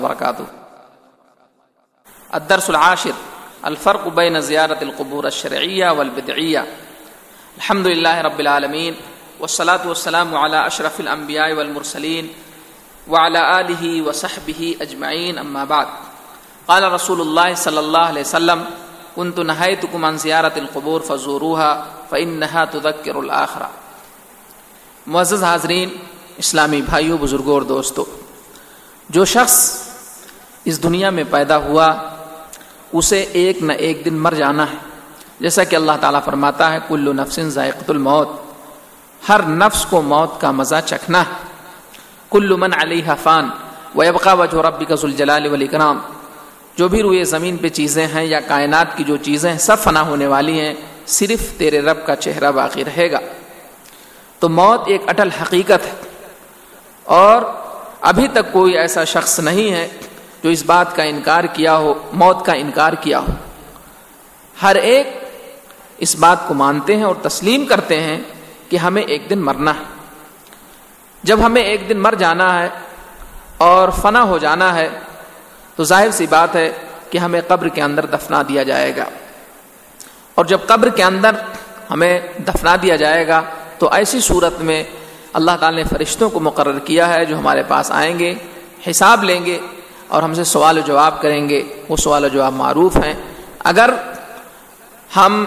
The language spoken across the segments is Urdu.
وبرکاتہ۔ الدرس العاشر الفرق بین زیارت القبور الشرعیہ والبدعیہ۔ الحمد للہ رب العالمین والصلاة والسلام علی اشرف الانبیاء والمرسلین وعلی آلہ وصحبہ اجمعین، اما بعد۔ قال رسول اللہ صلی اللہ علیہ وسلم كنت نہیتکم عن زیارت القبور فزوروها فإنها تذکر الآخرہ۔ معزز حاضرین، اسلامی بھائیوں، بزرگوں اور دوستوں، جو شخص اس دنیا میں پیدا ہوا اسے ایک نہ ایک دن مر جانا ہے، جیسا کہ اللہ تعالیٰ فرماتا ہے کل نفس ذائقۃ الموت، ہر نفس کو موت کا مزہ چکھنا ہے۔ کل من علیہا فان ویبقی وجہ ربک ذو الجلال والاکرام، جو بھی روئے زمین پہ چیزیں ہیں یا کائنات کی جو چیزیں ہیں سب فنا ہونے والی ہیں، صرف تیرے رب کا چہرہ باقی رہے گا۔ تو موت ایک اٹل حقیقت ہے، اور ابھی تک کوئی ایسا شخص نہیں ہے جو اس بات کا انکار کیا ہو، موت کا انکار کیا ہو۔ ہر ایک اس بات کو مانتے ہیں اور تسلیم کرتے ہیں کہ ہمیں ایک دن مرنا ہے۔ جب ہمیں ایک دن مر جانا ہے اور فنا ہو جانا ہے تو ظاہر سی بات ہے کہ ہمیں قبر کے اندر دفنا دیا جائے گا، اور جب قبر کے اندر ہمیں دفنا دیا جائے گا تو ایسی صورت میں اللہ تعالیٰ نے فرشتوں کو مقرر کیا ہے جو ہمارے پاس آئیں گے، حساب لیں گے اور ہم سے سوال و جواب کریں گے۔ وہ سوال و جواب معروف ہیں۔ اگر ہم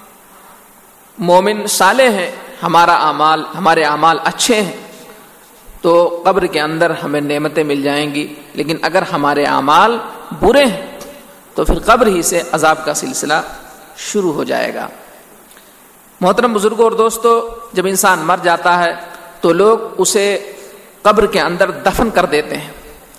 مومن صالح ہیں، ہمارے اعمال اچھے ہیں تو قبر کے اندر ہمیں نعمتیں مل جائیں گی، لیکن اگر ہمارے اعمال برے ہیں تو پھر قبر ہی سے عذاب کا سلسلہ شروع ہو جائے گا۔ محترم بزرگوں اور دوستو، جب انسان مر جاتا ہے تو لوگ اسے قبر کے اندر دفن کر دیتے ہیں۔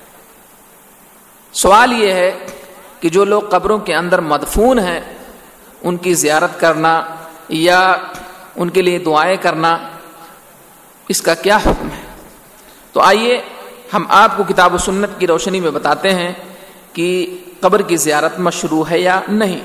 سوال یہ ہے کہ جو لوگ قبروں کے اندر مدفون ہیں ان کی زیارت کرنا یا ان کے لیے دعائیں کرنا، اس کا کیا حکم ہے؟ تو آئیے ہم آپ کو کتاب و سنت کی روشنی میں بتاتے ہیں کہ قبر کی زیارت مشروع ہے یا نہیں۔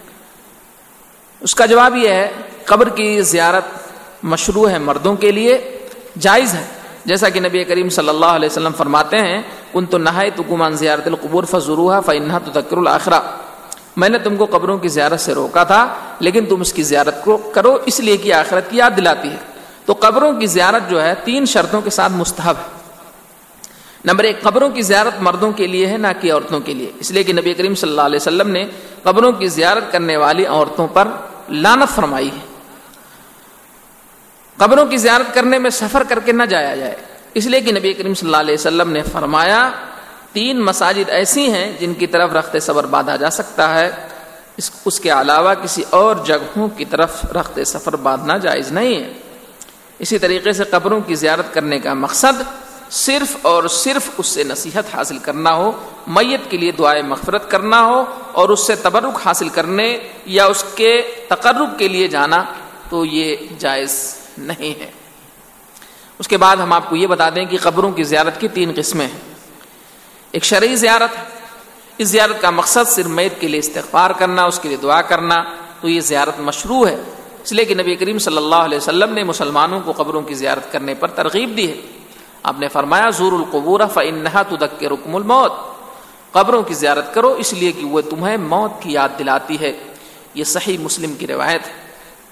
اس کا جواب یہ ہے، قبر کی زیارت مشروع ہے، مردوں کے لیے جائز ہے، جیسا کہ نبی کریم صلی اللہ علیہ وسلم فرماتے ہیں کنت نہیتکم عن زیارت القبور فزوروها فإنها تذکر الآخرہ، میں نے تم کو قبروں کی زیارت سے روکا تھا لیکن تم اس کی زیارت کو کرو اس لیے کہ آخرت کی یاد دلاتی ہے۔ تو قبروں کی زیارت جو ہے 3 شرطوں کے ساتھ مستحب ہے۔ نمبر 1، قبروں کی زیارت مردوں کے لیے ہے، نہ کہ عورتوں کے لیے، اس لیے کہ نبی کریم صلی اللہ علیہ وسلم نے قبروں کی زیارت کرنے والی عورتوں پر لعنت فرمائی ہے۔ قبروں کی زیارت کرنے میں سفر کر کے نہ جایا جائے، اس لیے کہ نبی کریم صلی اللہ علیہ وسلم نے فرمایا 3 مساجد ایسی ہیں جن کی طرف رخت سفر باندھا جا سکتا ہے، اس کے علاوہ کسی اور جگہوں کی طرف رخت سفر باندھنا جائز نہیں ہے۔ اسی طریقے سے قبروں کی زیارت کرنے کا مقصد صرف اور صرف اس سے نصیحت حاصل کرنا ہو، میت کے لیے دعائے مغفرت کرنا ہو اور اس سے تبرک حاصل کرنے یا اس کے تقرب کے لیے جانا، تو یہ جائز نہیں ہے۔ اس کے بعد ہم آپ کو یہ بتا دیں کہ قبروں کی زیارت کی 3 قسمیں ہیں۔ ایک شرعی زیارت ہے، اس زیارت کا مقصد صرف میت کے لیے استغفار کرنا، اس کے لیے دعا کرنا، تو یہ زیارت مشروع ہے، اس لیے کہ نبی کریم صلی اللہ علیہ وسلم نے مسلمانوں کو قبروں کی زیارت کرنے پر ترغیب دی ہے۔ آپ نے فرمایا زوروا القبور فإنها تذکرکم الموت، قبروں کی زیارت کرو اس لیے کہ وہ تمہیں موت کی یاد دلاتی ہے۔ یہ صحیح مسلم کی روایت ہے۔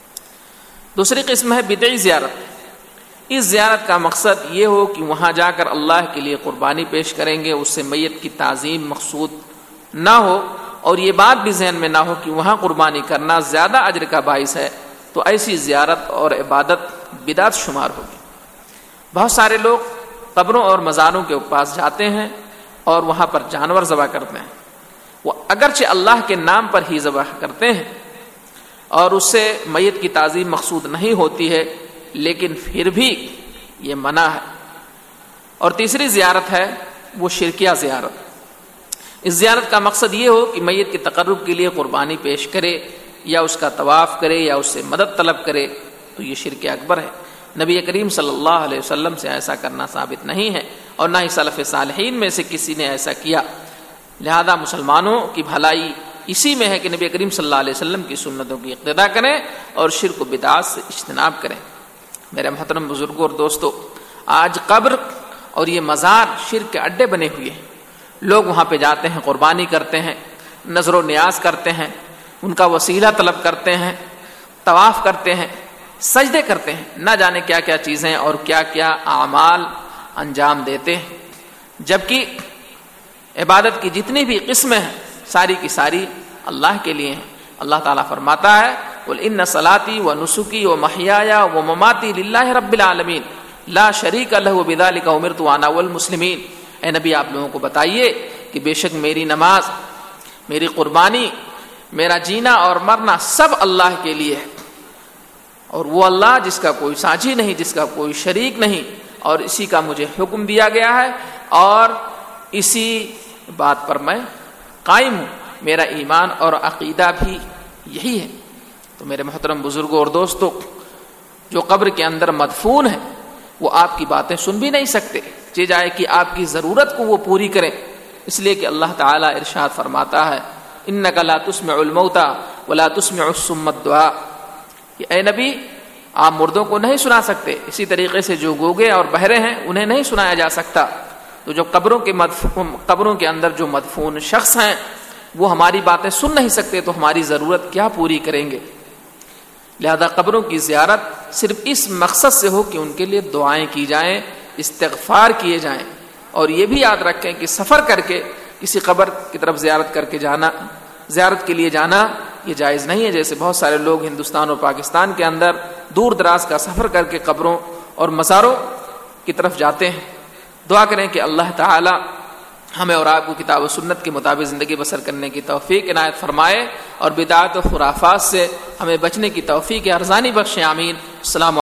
دوسری قسم ہے بدعی زیارت۔ اس زیارت کا مقصد یہ ہو کہ وہاں جا کر اللہ کے لیے قربانی پیش کریں گے، اس سے میت کی تعظیم مقصود نہ ہو، اور یہ بات بھی ذہن میں نہ ہو کہ وہاں قربانی کرنا زیادہ اجر کا باعث ہے، تو ایسی زیارت اور عبادت بدعت شمار ہوگی۔ بہت سارے لوگ قبروں اور مزاروں کے پاس جاتے ہیں اور وہاں پر جانور ذبح کرتے ہیں۔ وہ اگرچہ اللہ کے نام پر ہی ذبح کرتے ہیں اور اس سے میت کی تعظیم مقصود نہیں ہوتی ہے، لیکن پھر بھی یہ منع ہے۔ اور تیسری زیارت ہے وہ شرکیہ زیارت۔ اس زیارت کا مقصد یہ ہو کہ میت کے تقرب کے لیے قربانی پیش کرے یا اس کا طواف کرے یا اس سے مدد طلب کرے، تو یہ شرک اکبر ہے۔ نبی کریم صلی اللہ علیہ وسلم سے ایسا کرنا ثابت نہیں ہے، اور نہ ہی سلف صالحین میں سے کسی نے ایسا کیا۔ لہذا مسلمانوں کی بھلائی اسی میں ہے کہ نبی کریم صلی اللہ علیہ وسلم کی سنتوں کی اقتداء کریں اور شرک و بدعات سے اجتناب کریں۔ میرے محترم بزرگوں اور دوستو، آج قبر اور یہ مزار شرک کے اڈے بنے ہوئے ہیں۔ لوگ وہاں پہ جاتے ہیں، قربانی کرتے ہیں، نظر و نیاز کرتے ہیں، ان کا وسیلہ طلب کرتے ہیں، طواف کرتے ہیں، سجدے کرتے ہیں، نہ جانے کیا کیا چیزیں اور کیا کیا اعمال انجام دیتے ہیں، جبکہ عبادت کی جتنی بھی قسمیں ہیں ساری کی ساری اللہ کے لیے ہیں۔ اللہ تعالیٰ فرماتا ہے قُلْ إِنَّ صَلَاتِي وَنُسُكِي وَمَحْيَايَ وَمَمَاتِي لِلَّهِ رَبِّ الْعَالَمِينَ لَا شَرِيكَ لَهُ بِذَلِكَ أُمِرْتُ وَأَنَا أَوَّلُ الْمُسْلِمِينَ۔ اے نبی آپ لوگوں کو بتائیے کہ بے شک میری نماز، میری قربانی، میرا جینا اور مرنا سب اللہ کے لیے ہے، اور وہ اللہ جس کا کوئی ساجی نہیں، جس کا کوئی شریک نہیں، اور اسی کا مجھے حکم دیا گیا ہے اور اسی بات پر میں قائم ہوں، میرا ایمان اور عقیدہ بھی یہی ہے۔ تو میرے محترم بزرگوں اور دوستوں، جو قبر کے اندر مدفون ہیں وہ آپ کی باتیں سن بھی نہیں سکتے، چاہے جائے کہ آپ کی ضرورت کو وہ پوری کریں، اس لیے کہ اللہ تعالیٰ ارشاد فرماتا ہے اِنَّكَ لَا تُسْمِعُ الْمَوْتَى وَلَا تُسْمِعُ الصُّمَّ الدُّعَاءَ، کہ اے نبی آپ مردوں کو نہیں سنا سکتے، اسی طریقے سے جو گونگے اور بہرے ہیں انہیں نہیں سنایا جا سکتا۔ تو جو قبروں کے اندر جو مدفون شخص ہیں وہ ہماری باتیں سن نہیں سکتے، تو ہماری ضرورت کیا پوری کریں گے؟ لہذا قبروں کی زیارت صرف اس مقصد سے ہو کہ ان کے لیے دعائیں کی جائیں، استغفار کیے جائیں، اور یہ بھی یاد رکھیں کہ سفر کر کے کسی قبر کی طرف زیارت کے لیے جانا یہ جائز نہیں ہے، جیسے بہت سارے لوگ ہندوستان اور پاکستان کے اندر دور دراز کا سفر کر کے قبروں اور مزاروں کی طرف جاتے ہیں۔ دعا کریں کہ اللہ تعالی ہمیں اور آپ کو کتاب و سنت کے مطابق زندگی بسر کرنے کی توفیق عنایت فرمائے اور بدعات و خرافات سے ہمیں بچنے کی توفیق ارزانی بخشے، آمین۔ السلام